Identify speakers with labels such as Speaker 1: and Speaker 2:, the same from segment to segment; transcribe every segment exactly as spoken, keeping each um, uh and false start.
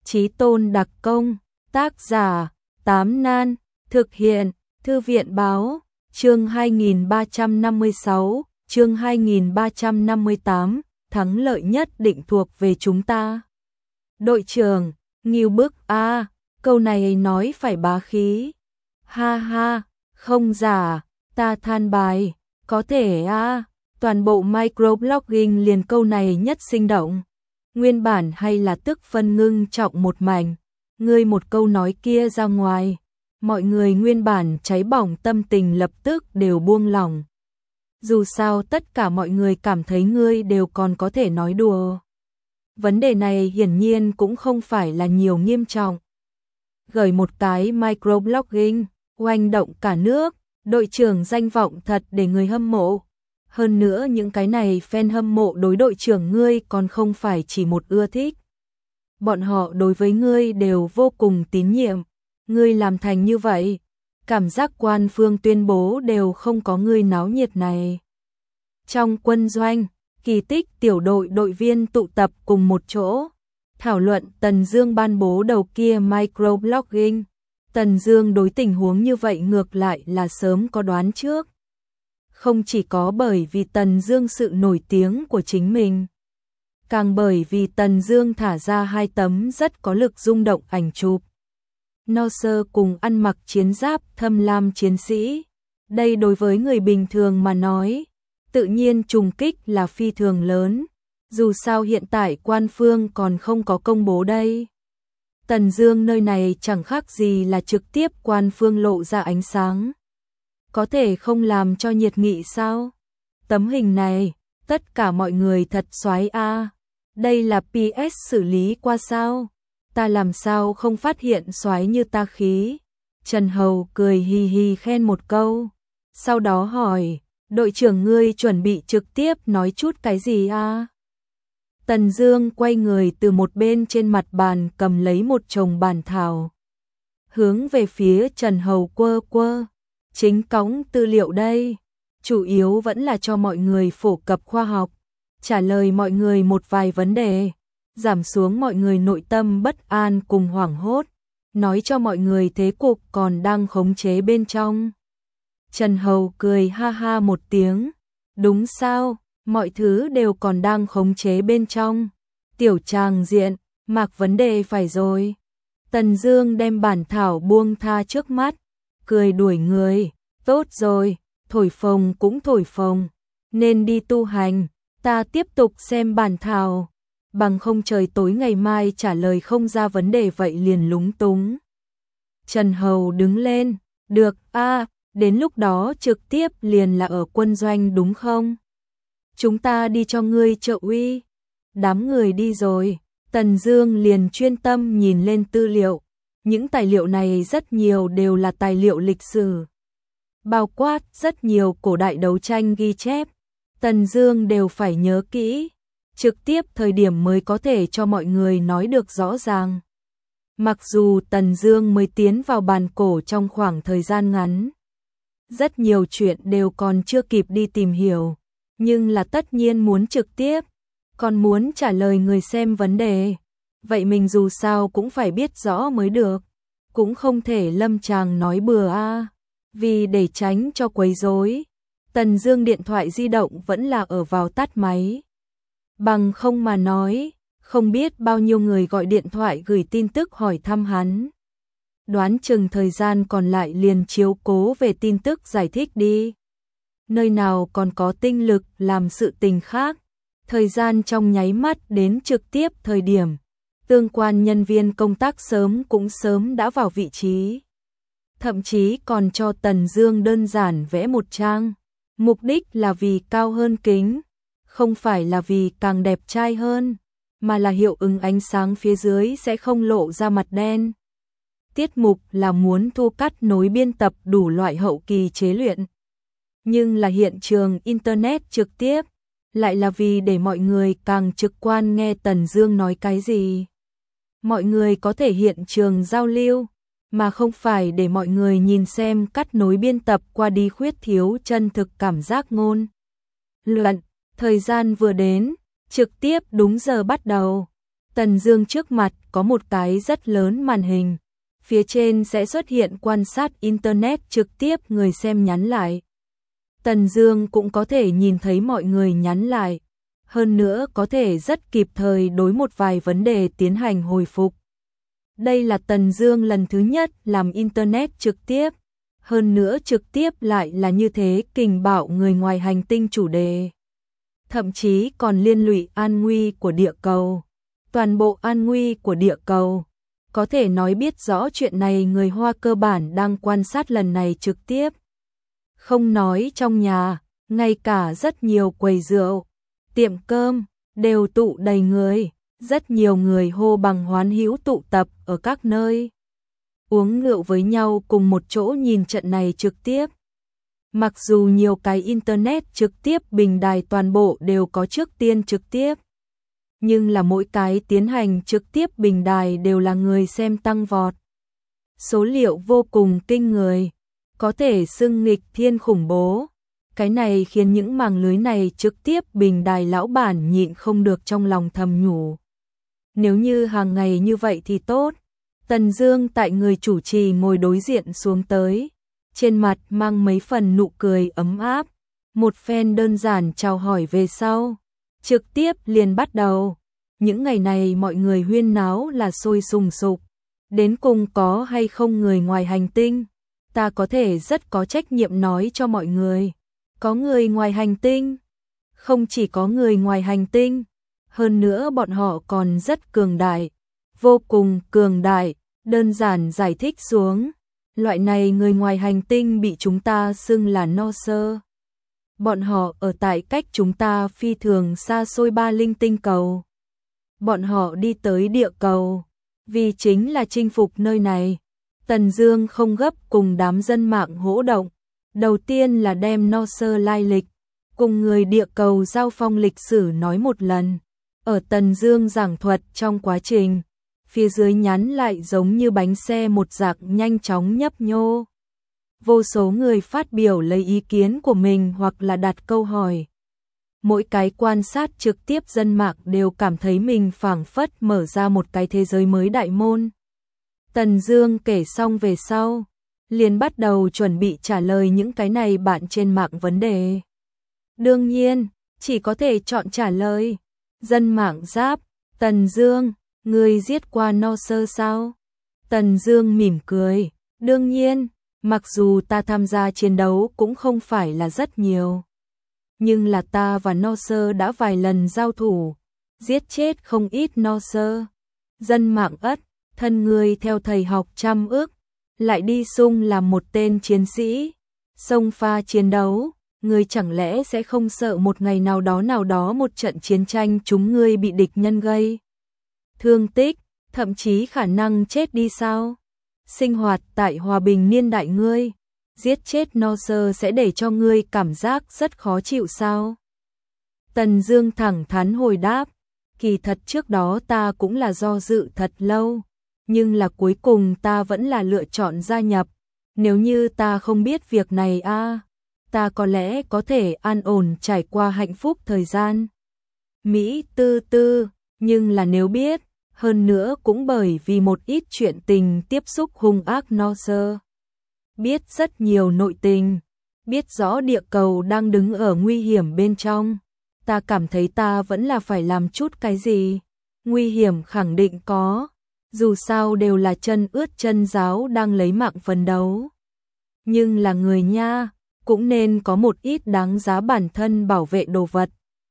Speaker 1: Chí Tôn đặc công, tác giả, Tám Nan, thực hiện, Thư viện báo, chương hai nghìn ba trăm năm mươi sáu, chương hai nghìn ba trăm năm mươi tám, thắng lợi nhất định thuộc về chúng ta. Đội trưởng, Ngưu Bức a, câu này nói phải bá khí. Ha ha, không giả, ta than bài, có thể a, toàn bộ microblogging liền câu này nhất sinh động. Nguyên bản hay là tức phân ngưng trọng một mảnh, ngươi một câu nói kia ra ngoài, mọi người nguyên bản cháy bỏng tâm tình lập tức đều buông lỏng. Dù sao tất cả mọi người cảm thấy ngươi đều còn có thể nói đùa. Vấn đề này hiển nhiên cũng không phải là nhiều nghiêm trọng. Gửi một cái microblogging, oanh động cả nước, đội trưởng danh vọng thật để người hâm mộ. Hơn nữa những cái này fan hâm mộ đối đội trưởng ngươi còn không phải chỉ một ưa thích. Bọn họ đối với ngươi đều vô cùng tín nhiệm. Ngươi làm thành như vậy, cảm giác quan phương tuyên bố đều không có ngươi náo nhiệt này. Trong quân doanh, kỳ tích tiểu đội đội viên tụ tập cùng một chỗ, thảo luận Tần Dương ban bố đầu kia microblogging. Tần Dương đối tình huống như vậy ngược lại là sớm có đoán trước. Không chỉ có bởi vì Tần Dương sự nổi tiếng của chính mình, càng bởi vì Tần Dương thả ra hai tấm rất có lực rung động ảnh chụp. No sơ cùng ăn mặc chiến giáp thâm lam chiến sĩ. Đây đối với người bình thường mà nói, tự nhiên trùng kích là phi thường lớn. Dù sao hiện tại quan phương còn không có công bố đây. Tần Dương nơi này chẳng khác gì là trực tiếp quan phương lộ ra ánh sáng. Có thể không làm cho nhiệt nghị sao? Tấm hình này, tất cả mọi người thật xoái a. Đây là pê ét xử lý qua sao? Ta làm sao không phát hiện xoái như ta khí? Trần Hầu cười hì hì khen một câu. Sau đó hỏi, đội trưởng ngươi chuẩn bị trực tiếp nói chút cái gì a? Tần Dương quay người từ một bên trên mặt bàn cầm lấy một chồng bản thảo. Hướng về phía Trần Hầu quơ quơ. Chính cõng tư liệu đây, chủ yếu vẫn là cho mọi người phổ cập khoa học, trả lời mọi người một vài vấn đề, giảm xuống mọi người nội tâm bất an cùng hoảng hốt, nói cho mọi người thế cục còn đang khống chế bên trong. Trần Hầu cười ha ha một tiếng, đúng sao, mọi thứ đều còn đang khống chế bên trong. Tiểu Tràng Diện, mặc vấn đề phải rồi. Tần Dương đem bản thảo buông tha trước mắt, cười đuổi người, tốt rồi, thổi phồng cũng thổi phồng, nên đi tu hành, ta tiếp tục xem bản thảo, bằng không trời tối ngày mai trả lời không ra vấn đề vậy liền lúng túng. Trần Hầu đứng lên, được a, đến lúc đó trực tiếp liền là ở quân doanh đúng không? Chúng ta đi cho ngươi trợ uy. Đám người đi rồi, Tần Dương liền chuyên tâm nhìn lên tư liệu. Những tài liệu này rất nhiều đều là tài liệu lịch sử, bao quát rất nhiều cổ đại đấu tranh ghi chép. Tần Dương đều phải nhớ kỹ, trực tiếp thời điểm mới có thể cho mọi người nói được rõ ràng. Mặc dù Tần Dương mới tiến vào bàn cổ trong khoảng thời gian ngắn, rất nhiều chuyện đều còn chưa kịp đi tìm hiểu, nhưng là tất nhiên muốn trực tiếp, còn muốn trả lời người xem vấn đề. Vậy mình dù sao cũng phải biết rõ mới được, cũng không thể lâm chàng nói bừa a. Vì để tránh cho quấy rối, Tần Dương điện thoại di động vẫn là ở vào tắt máy. Bằng không mà nói, không biết bao nhiêu người gọi điện thoại gửi tin tức hỏi thăm hắn. Đoán chừng thời gian còn lại liền chiếu cố về tin tức giải thích đi. Nơi nào còn có tinh lực làm sự tình khác, thời gian trong nháy mắt đến trực tiếp thời điểm. Tương quan nhân viên công tác sớm cũng sớm đã vào vị trí. Thậm chí còn cho Tần Dương đơn giản vẽ một trang. Mục đích là vì cao hơn kính, không phải là vì càng đẹp trai hơn, mà là hiệu ứng ánh sáng phía dưới sẽ không lộ ra mặt đen. Tiết mục là muốn thu cắt nối biên tập đủ loại hậu kỳ chế luyện. Nhưng là hiện trường Internet trực tiếp, lại là vì để mọi người càng trực quan nghe Tần Dương nói cái gì. Mọi người có thể hiện trường giao lưu, mà không phải để mọi người nhìn xem cắt nối biên tập qua đi khuyết thiếu chân thực cảm giác ngôn luận. Thời gian vừa đến, trực tiếp đúng giờ bắt đầu. Tần Dương trước mặt có một cái rất lớn màn hình, phía trên sẽ xuất hiện quan sát internet trực tiếp người xem nhắn lại. Tần Dương cũng có thể nhìn thấy mọi người nhắn lại, hơn nữa có thể rất kịp thời đối một vài vấn đề tiến hành hồi phục. Đây là Tần Dương lần thứ nhất làm internet trực tiếp, hơn nữa trực tiếp lại là như thế kình bạo người ngoài hành tinh chủ đề. Thậm chí còn liên lụy an nguy của địa cầu, toàn bộ an nguy của địa cầu. Có thể nói biết rõ chuyện này người Hoa cơ bản đang quan sát lần này trực tiếp. Không nói trong nhà, ngay cả rất nhiều quầy rượu, tiệm cơm, đều tụ đầy người. Rất nhiều người hô bằng hoán hữu tụ tập ở các nơi, uống rượu với nhau cùng một chỗ nhìn trận này trực tiếp. Mặc dù nhiều cái internet trực tiếp bình đài toàn bộ đều có trước tiên trực tiếp, nhưng là mỗi cái tiến hành trực tiếp bình đài đều là người xem tăng vọt. Số liệu vô cùng kinh người, có thể xưng nghịch thiên khủng bố. Cái này khiến những màng lưới này trực tiếp bình đài lão bản nhịn không được trong lòng thầm nhủ. Nếu như hàng ngày như vậy thì tốt. Tần Dương tại người chủ trì ngồi đối diện xuống tới, trên mặt mang mấy phần nụ cười ấm áp, một phen đơn giản chào hỏi về sau, trực tiếp liền bắt đầu. Những ngày này mọi người huyên náo là sôi sùng sục, đến cùng có hay không người ngoài hành tinh, ta có thể rất có trách nhiệm nói cho mọi người, có người ngoài hành tinh, không chỉ có người ngoài hành tinh, hơn nữa bọn họ còn rất cường đại, vô cùng cường đại. Đơn giản giải thích xuống, loại này người ngoài hành tinh bị chúng ta xưng là no sơ. Bọn họ ở tại cách chúng ta phi thường xa xôi ba linh tinh cầu. Bọn họ đi tới địa cầu, vì chính là chinh phục nơi này. Tần Dương không gấp cùng đám dân mạng hỗ động. Đầu tiên là đem no sơ lai lịch, cùng người địa cầu giao phong lịch sử nói một lần. Ở Tần Dương giảng thuật trong quá trình, phía dưới nhắn lại giống như bánh xe một dạng nhanh chóng nhấp nhô. Vô số người phát biểu lấy ý kiến của mình hoặc là đặt câu hỏi. Mỗi cái quan sát trực tiếp dân mạng đều cảm thấy mình phảng phất mở ra một cái thế giới mới đại môn. Tần Dương kể xong về sau, liền bắt đầu chuẩn bị trả lời những cái này bạn trên mạng vấn đề. Đương nhiên, chỉ có thể chọn trả lời. Dân mạng giáp, Tần Dương, ngươi giết qua no sơ sao? Tần Dương mỉm cười, đương nhiên, mặc dù ta tham gia chiến đấu cũng không phải là rất nhiều, nhưng là ta và no sơ đã vài lần giao thủ, giết chết không ít no sơ. Dân mạng ất, thân ngươi theo thầy học trăm ước, lại đi sung làm một tên chiến sĩ, xông pha chiến đấu, ngươi chẳng lẽ sẽ không sợ một ngày nào đó nào đó một trận chiến tranh chúng ngươi bị địch nhân gây thương tích, thậm chí khả năng chết đi sao? Sinh hoạt tại hòa bình niên đại ngươi, giết chết no sơ sẽ để cho ngươi cảm giác rất khó chịu sao? Tần Dương thẳng thắn hồi đáp, kỳ thật trước đó ta cũng là do dự thật lâu, nhưng là cuối cùng ta vẫn là lựa chọn gia nhập. Nếu như ta không biết việc này a, à, ta có lẽ có thể an ổn trải qua hạnh phúc thời gian. Mỹ tư tư, nhưng là nếu biết, hơn nữa cũng bởi vì một ít chuyện tình tiếp xúc hung ác no sơ. Biết rất nhiều nội tình, biết rõ địa cầu đang đứng ở nguy hiểm bên trong, ta cảm thấy ta vẫn là phải làm chút cái gì. Nguy hiểm khẳng định có, dù sao đều là chân ướt chân ráo đang lấy mạng phấn đấu. Nhưng là người nha, cũng nên có một ít đáng giá bản thân bảo vệ đồ vật.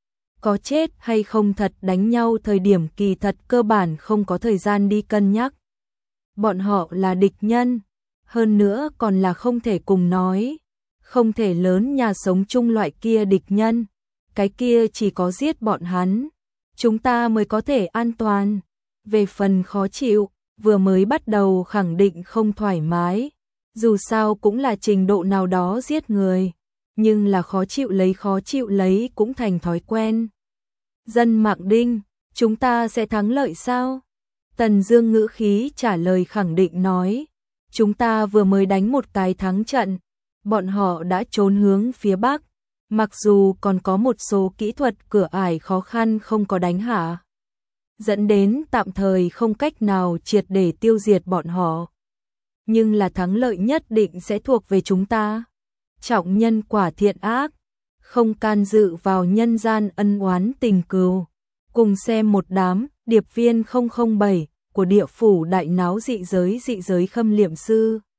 Speaker 1: Có chết hay không thật đánh nhau thời điểm kỳ thật cơ bản không có thời gian đi cân nhắc. Bọn họ là địch nhân, hơn nữa còn là không thể cùng nói, không thể lớn nhà sống chung loại kia địch nhân, cái kia chỉ có giết bọn hắn, chúng ta mới có thể an toàn. Về phần khó chịu, vừa mới bắt đầu khẳng định không thoải mái, dù sao cũng là trình độ nào đó giết người, nhưng là khó chịu lấy khó chịu lấy cũng thành thói quen. Dân mạng đinh, chúng ta sẽ thắng lợi sao? Tần Dương ngữ khí trả lời khẳng định nói, chúng ta vừa mới đánh một cái thắng trận, bọn họ đã trốn hướng phía Bắc, mặc dù còn có một số kỹ thuật cửa ải khó khăn không có đánh hạ. dẫn đến tạm thời không cách nào triệt để tiêu diệt bọn họ. Nhưng là thắng lợi nhất định sẽ thuộc về chúng ta. Trọng nhân quả thiện ác, không can dự vào nhân gian ân oán tình cừu. Cùng xem một đám điệp viên không không bảy của địa phủ đại náo dị giới dị giới khâm liệm sư.